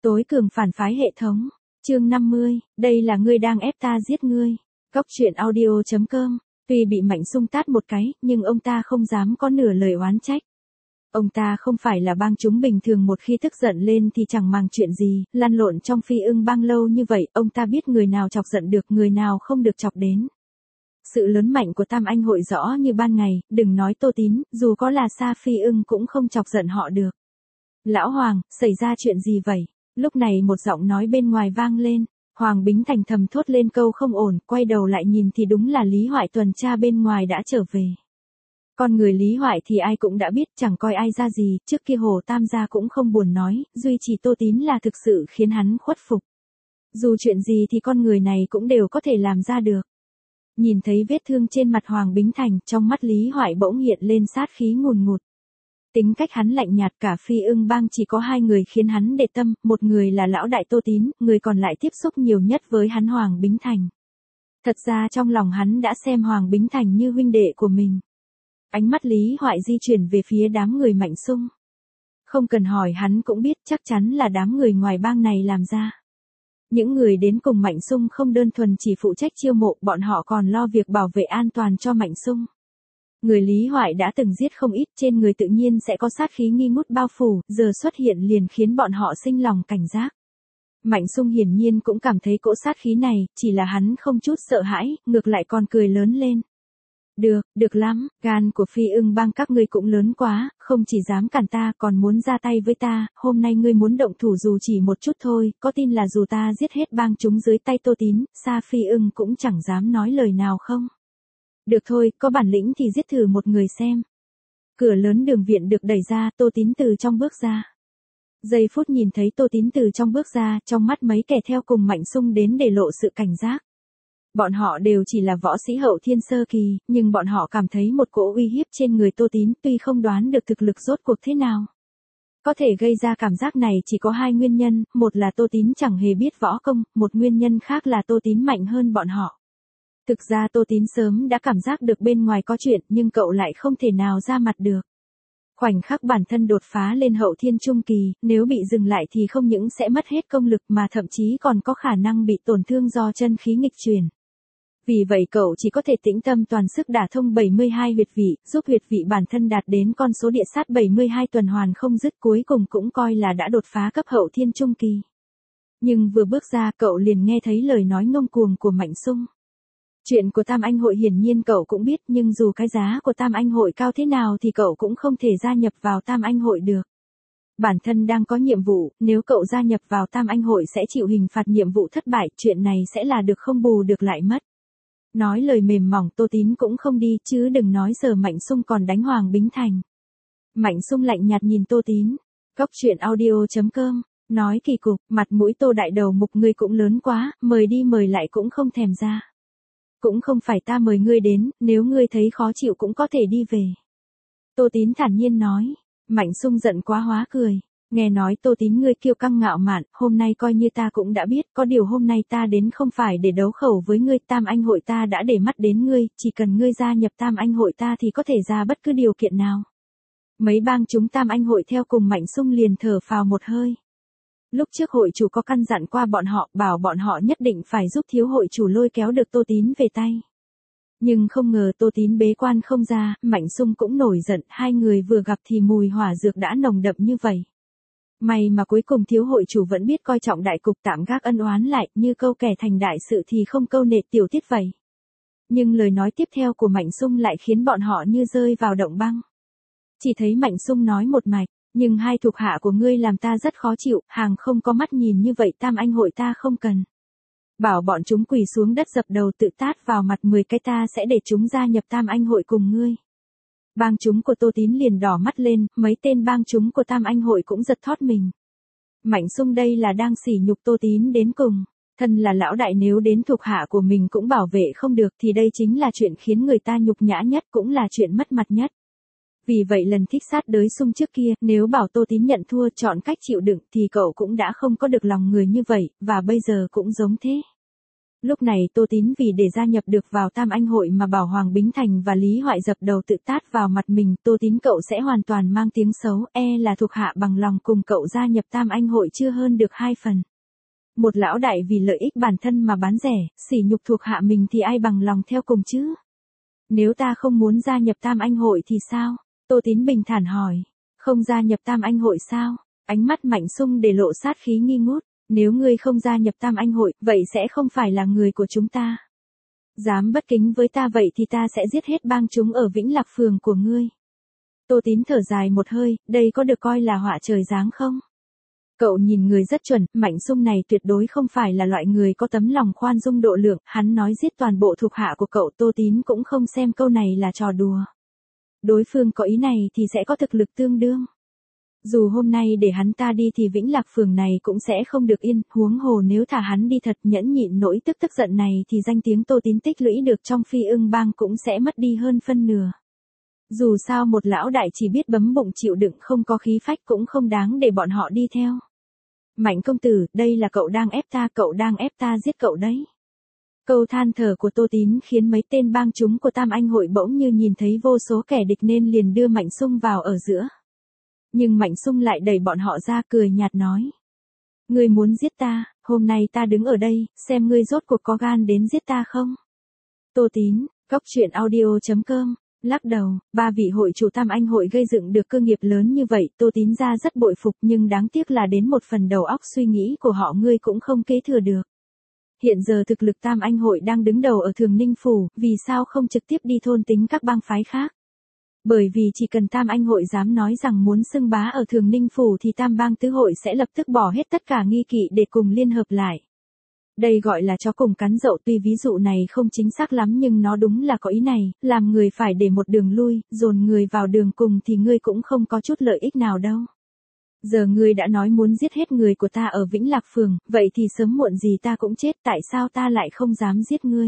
Tối cường phản phái hệ thống. Chương 50, đây là ngươi đang ép ta giết ngươi. Góc truyện audio.com. Tuy bị Mạnh Xung tát một cái, nhưng ông ta không dám có nửa lời oán trách. Ông ta không phải là bang chúng bình thường, một khi tức giận lên thì chẳng màng chuyện gì, lăn lộn trong Phi Ưng bang lâu như vậy, ông ta biết người nào chọc giận được, người nào không được chọc đến. Sự lớn mạnh của Tam Anh hội rõ như ban ngày, đừng nói Tô Tín, dù có là Sa Phi Ưng cũng không chọc giận họ được. Lão Hoàng, xảy ra chuyện gì vậy? Lúc này một giọng nói bên ngoài vang lên. Hoàng Bính Thành thầm thốt lên câu không ổn, quay đầu lại nhìn thì đúng là Lý Hoại tuần tra bên ngoài đã trở về. Con người Lý Hoại thì ai cũng đã biết, chẳng coi ai ra gì, trước kia Hồ Tam gia cũng không buồn nói, duy chỉ Tô Tín là thực sự khiến hắn khuất phục. Dù chuyện gì thì con người này cũng đều có thể làm ra được. Nhìn thấy vết thương trên mặt Hoàng Bính Thành, trong mắt Lý Hoại bỗng hiện lên sát khí ngùn ngụt. Tính cách hắn lạnh nhạt, cả Phi Ưng bang chỉ có hai người khiến hắn để tâm, một người là lão đại Tô Tín, người còn lại tiếp xúc nhiều nhất với hắn Hoàng Bính Thành. Thật ra trong lòng hắn đã xem Hoàng Bính Thành như huynh đệ của mình. Ánh mắt Lý Hoại di chuyển về phía đám người Mạnh Xung. Không cần hỏi hắn cũng biết chắc chắn là đám người ngoài bang này làm ra. Những người đến cùng Mạnh Xung không đơn thuần chỉ phụ trách chiêu mộ, bọn họ còn lo việc bảo vệ an toàn cho Mạnh Xung. Người Lý Hoại đã từng giết không ít, trên người tự nhiên sẽ có sát khí nghi ngút bao phủ, giờ xuất hiện liền khiến bọn họ sinh lòng cảnh giác. Mạnh Xung hiển nhiên cũng cảm thấy cỗ sát khí này, chỉ là hắn không chút sợ hãi, ngược lại còn cười lớn lên. Được lắm, gan của Phi Ưng bang các ngươi cũng lớn quá, không chỉ dám cản ta còn muốn ra tay với ta, hôm nay ngươi muốn động thủ dù chỉ một chút thôi, có tin là dù ta giết hết bang chúng dưới tay Tô Tín, Sa Phi Ưng cũng chẳng dám nói lời nào không? Được thôi, có bản lĩnh thì giết thử một người xem. Cửa lớn đường viện được đẩy ra, Tô Tín từ trong bước ra. Giây phút nhìn thấy Tô Tín từ trong bước ra, trong mắt mấy kẻ theo cùng Mạnh Xung đến để lộ sự cảnh giác. Bọn họ đều chỉ là võ sĩ hậu thiên sơ kỳ, nhưng bọn họ cảm thấy một cỗ uy hiếp trên người Tô Tín, tuy không đoán được thực lực rốt cuộc thế nào. Có thể gây ra cảm giác này chỉ có hai nguyên nhân, một là Tô Tín chẳng hề biết võ công, một nguyên nhân khác là Tô Tín mạnh hơn bọn họ. Thực ra Tô Tín sớm đã cảm giác được bên ngoài có chuyện, nhưng cậu lại không thể nào ra mặt được. Khoảnh khắc bản thân đột phá lên hậu thiên trung kỳ, nếu bị dừng lại thì không những sẽ mất hết công lực mà thậm chí còn có khả năng bị tổn thương do chân khí nghịch chuyển. Vì vậy cậu chỉ có thể tĩnh tâm toàn sức đả thông 72 huyệt vị, giúp huyệt vị bản thân đạt đến con số địa sát 72 tuần hoàn không dứt, cuối cùng cũng coi là đã đột phá cấp hậu thiên trung kỳ. Nhưng vừa bước ra cậu liền nghe thấy lời nói ngông cuồng của Mạnh Xung. Chuyện của Tam Anh hội hiển nhiên cậu cũng biết, nhưng dù cái giá của Tam Anh hội cao thế nào thì cậu cũng không thể gia nhập vào Tam Anh hội được. Bản thân đang có nhiệm vụ, nếu cậu gia nhập vào Tam Anh hội sẽ chịu hình phạt nhiệm vụ thất bại, chuyện này sẽ là được không bù được lại mất. Nói lời mềm mỏng Tô Tín cũng không đi, chứ đừng nói giờ Mạnh Xung còn đánh Hoàng Bính Thành. Mạnh Xung lạnh nhạt nhìn Tô Tín. Góc truyện audio.com. Nói kỳ cục, mặt mũi Tô đại đầu mục ngươi cũng lớn quá, mời đi mời lại cũng không thèm ra. Cũng không phải ta mời ngươi đến, nếu ngươi thấy khó chịu cũng có thể đi về. Tô Tín thản nhiên nói. Mạnh Xung giận quá hóa cười. Nghe nói Tô Tín ngươi kiêu căng ngạo mạn, hôm nay coi như ta cũng đã biết, có điều hôm nay ta đến không phải để đấu khẩu với ngươi, Tam Anh hội ta đã để mắt đến ngươi, chỉ cần ngươi gia nhập Tam Anh hội ta thì có thể ra bất cứ điều kiện nào. Mấy bang chúng Tam Anh hội theo cùng Mạnh Xung liền thở phào một hơi. Lúc trước hội chủ có căn dặn qua bọn họ, bảo bọn họ nhất định phải giúp thiếu hội chủ lôi kéo được Tô Tín về tay. Nhưng không ngờ Tô Tín bế quan không ra, Mạnh Xung cũng nổi giận, hai người vừa gặp thì mùi hỏa dược đã nồng đậm như vậy. May mà cuối cùng thiếu hội chủ vẫn biết coi trọng đại cục, tạm gác ân oán lại, như câu kẻ thành đại sự thì không câu nệ tiểu tiết vậy. Nhưng lời nói tiếp theo của Mạnh Xung lại khiến bọn họ như rơi vào động băng. Chỉ thấy Mạnh Xung nói một mạch, nhưng hai thuộc hạ của ngươi làm ta rất khó chịu, hàng không có mắt nhìn như vậy Tam Anh hội ta không cần. Bảo bọn chúng quỳ xuống đất dập đầu tự tát vào mặt 10 cái, ta sẽ để chúng gia nhập Tam Anh hội cùng ngươi. Bang chúng của Tô Tín liền đỏ mắt lên, mấy tên bang chúng của Tam Anh hội cũng giật thót mình. Mạnh Xung đây là đang sỉ nhục Tô Tín đến cùng. Thân là lão đại nếu đến thuộc hạ của mình cũng bảo vệ không được thì đây chính là chuyện khiến người ta nhục nhã nhất, cũng là chuyện mất mặt nhất. Vì vậy lần thích sát đới Xung trước kia, nếu bảo Tô Tín nhận thua chọn cách chịu đựng thì cậu cũng đã không có được lòng người như vậy, và bây giờ cũng giống thế. Lúc này Tô Tín vì để gia nhập được vào Tam Anh hội mà bảo Hoàng Bính Thành và Lý Hoại dập đầu tự tát vào mặt mình, Tô Tín cậu sẽ hoàn toàn mang tiếng xấu, là thuộc hạ bằng lòng cùng cậu gia nhập Tam Anh hội chưa hơn được 2 phần. Một lão đại vì lợi ích bản thân mà bán rẻ, sỉ nhục thuộc hạ mình thì ai bằng lòng theo cùng chứ? Nếu ta không muốn gia nhập Tam Anh hội thì sao? Tô Tín bình thản hỏi. Không gia nhập Tam Anh hội sao? Ánh mắt Mạnh Xung để lộ sát khí nghi ngút. Nếu ngươi không gia nhập Tam Anh hội, vậy sẽ không phải là người của chúng ta. Dám bất kính với ta vậy thì ta sẽ giết hết bang chúng ở Vĩnh Lạc phường của ngươi. Tô Tín thở dài một hơi, đây có được coi là họa trời giáng không? Cậu nhìn người rất chuẩn, Mạnh Xung này tuyệt đối không phải là loại người có tấm lòng khoan dung độ lượng, hắn nói giết toàn bộ thuộc hạ của cậu. Tô Tín cũng không xem câu này là trò đùa. Đối phương có ý này thì sẽ có thực lực tương đương. Dù hôm nay để hắn ta đi thì Vĩnh Lạc phường này cũng sẽ không được yên, huống hồ nếu thả hắn đi thật nhẫn nhịn nỗi tức giận này thì danh tiếng Tô Tín tích lũy được trong Phi Ưng bang cũng sẽ mất đi hơn phân nửa. Dù sao một lão đại chỉ biết bấm bụng chịu đựng không có khí phách cũng không đáng để bọn họ đi theo. Mạnh công tử, đây là cậu đang ép ta giết cậu đấy. Câu than thở của Tô Tín khiến mấy tên bang chúng của Tam Anh hội bỗng như nhìn thấy vô số kẻ địch nên liền đưa Mạnh Xung vào ở giữa. Nhưng Mạnh Xung lại đẩy bọn họ ra cười nhạt nói. Ngươi muốn giết ta, hôm nay ta đứng ở đây, xem ngươi rốt cuộc có gan đến giết ta không? Tô Tín, coctruyện.audio.com, lắc đầu, 3 vị hội chủ Tam Anh hội gây dựng được cơ nghiệp lớn như vậy, Tô Tín ra rất bội phục nhưng đáng tiếc là đến một phần đầu óc suy nghĩ của họ ngươi cũng không kế thừa được. Hiện giờ thực lực Tam Anh hội đang đứng đầu ở Thường Ninh Phủ, vì sao không trực tiếp đi thôn tính các bang phái khác? Bởi vì chỉ cần Tam Anh hội dám nói rằng muốn xưng bá ở Thường Ninh Phủ thì Tam bang tứ hội sẽ lập tức bỏ hết tất cả nghi kỵ để cùng liên hợp lại. Đây gọi là chó cùng cắn dậu, tuy ví dụ này không chính xác lắm nhưng nó đúng là có ý này, làm người phải để một đường lui, dồn người vào đường cùng thì ngươi cũng không có chút lợi ích nào đâu. Giờ ngươi đã nói muốn giết hết người của ta ở Vĩnh Lạc phường, vậy thì sớm muộn gì ta cũng chết, tại sao ta lại không dám giết ngươi?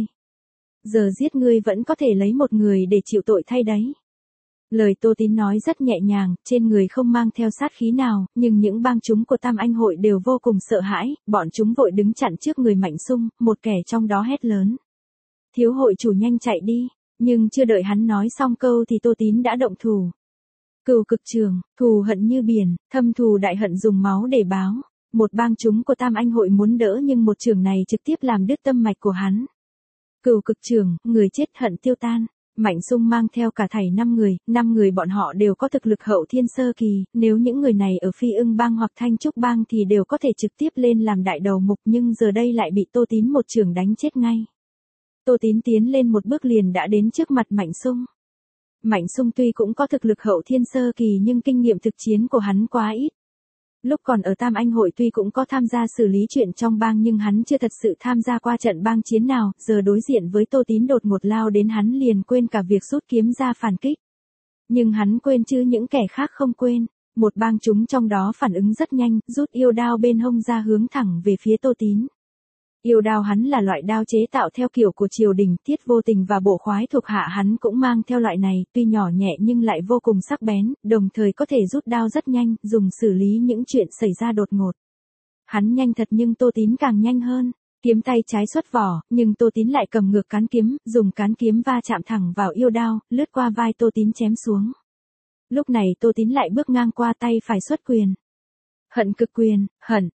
Giờ giết ngươi vẫn có thể lấy một người để chịu tội thay đấy. Lời Tô Tín nói rất nhẹ nhàng, trên người không mang theo sát khí nào, nhưng những bang chúng của Tam Anh hội đều vô cùng sợ hãi, bọn chúng vội đứng chặn trước người Mạnh Xung, một kẻ trong đó hét lớn. Thiếu hội chủ nhanh chạy đi, nhưng chưa đợi hắn nói xong câu thì Tô Tín đã động thủ. Cừu cực trường, thù hận như biển, thâm thù đại hận dùng máu để báo. Một bang chúng của Tam Anh hội muốn đỡ nhưng một trường này trực tiếp làm đứt tâm mạch của hắn. Cừu cực trường, người chết hận tiêu tan. Mạnh Xung mang theo cả thảy 5 người bọn họ đều có thực lực hậu thiên sơ kỳ, nếu những người này ở Phi Ưng bang hoặc Thanh Trúc bang thì đều có thể trực tiếp lên làm đại đầu mục nhưng giờ đây lại bị Tô Tín một chưởng đánh chết ngay. Tô Tín tiến lên một bước liền đã đến trước mặt Mạnh Xung. Mạnh Xung tuy cũng có thực lực hậu thiên sơ kỳ nhưng kinh nghiệm thực chiến của hắn quá ít. Lúc còn ở Tam Anh hội tuy cũng có tham gia xử lý chuyện trong bang nhưng hắn chưa thật sự tham gia qua trận bang chiến nào, giờ đối diện với Tô Tín đột ngột lao đến hắn liền quên cả việc rút kiếm ra phản kích. Nhưng hắn quên chứ những kẻ khác không quên, một bang chúng trong đó phản ứng rất nhanh, rút yêu đao bên hông ra hướng thẳng về phía Tô Tín. Yêu đao hắn là loại đao chế tạo theo kiểu của triều đình, Tiết Vô Tình và Bổ Khoái thuộc hạ hắn cũng mang theo loại này, tuy nhỏ nhẹ nhưng lại vô cùng sắc bén, đồng thời có thể rút đao rất nhanh, dùng xử lý những chuyện xảy ra đột ngột. Hắn nhanh thật nhưng Tô Tín càng nhanh hơn, kiếm tay trái xuất vỏ, nhưng Tô Tín lại cầm ngược cán kiếm, dùng cán kiếm va chạm thẳng vào yêu đao, lướt qua vai Tô Tín chém xuống. Lúc này Tô Tín lại bước ngang qua tay phải xuất quyền. Hận cực quyền,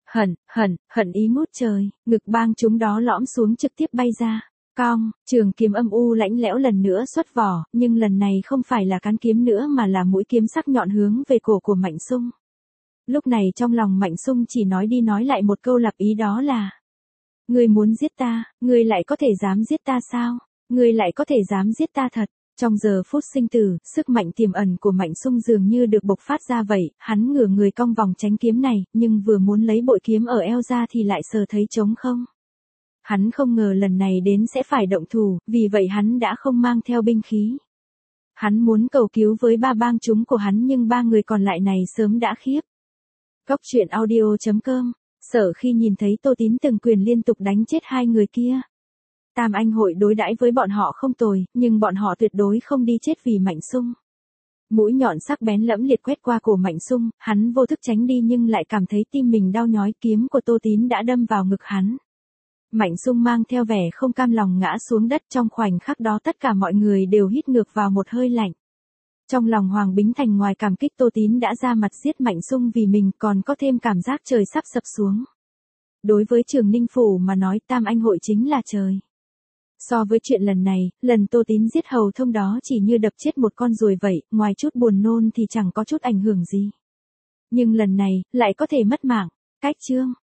hận ý ngút trời, ngực bang chúng đó lõm xuống trực tiếp bay ra. Cong, trường kiếm âm u lạnh lẽo lần nữa xuất vỏ, nhưng lần này không phải là cán kiếm nữa mà là mũi kiếm sắc nhọn hướng về cổ của Mạnh Xung. Lúc này trong lòng Mạnh Xung chỉ nói đi nói lại một câu lặp ý đó là: Ngươi muốn giết ta, ngươi lại có thể dám giết ta sao? Ngươi lại có thể dám giết ta thật? Trong giờ phút sinh tử, sức mạnh tiềm ẩn của Mạnh Xung dường như được bộc phát ra vậy, hắn ngửa người cong vòng tránh kiếm này, nhưng vừa muốn lấy bội kiếm ở eo ra thì lại sờ thấy trống không. Hắn không ngờ lần này đến sẽ phải động thủ, vì vậy hắn đã không mang theo binh khí. Hắn muốn cầu cứu với 3 bang chúng của hắn nhưng 3 người còn lại này sớm đã khiếp. Coctruyện.audio.com, Sở khi nhìn thấy Tô Tín từng quyền liên tục đánh chết 2 người kia. Tam Anh hội đối đãi với bọn họ không tồi, nhưng bọn họ tuyệt đối không đi chết vì Mạnh Xung. Mũi nhọn sắc bén lẫm liệt quét qua cổ Mạnh Xung, hắn vô thức tránh đi nhưng lại cảm thấy tim mình đau nhói, kiếm của Tô Tín đã đâm vào ngực hắn. Mạnh Sung mang theo vẻ không cam lòng ngã xuống đất, trong khoảnh khắc đó tất cả mọi người đều hít ngược vào một hơi lạnh. Trong lòng Hoàng Bính Thành ngoài cảm kích Tô Tín đã ra mặt giết Mạnh Sung vì mình, còn có thêm cảm giác trời sắp sập xuống. Đối với Trường Ninh Phủ mà nói, Tam Anh hội chính là trời. So với chuyện lần này, lần Tô Tín giết Hầu Thông đó chỉ như đập chết một con ruồi vậy, ngoài chút buồn nôn thì chẳng có chút ảnh hưởng gì. Nhưng lần này, lại có thể mất mạng. Cách chương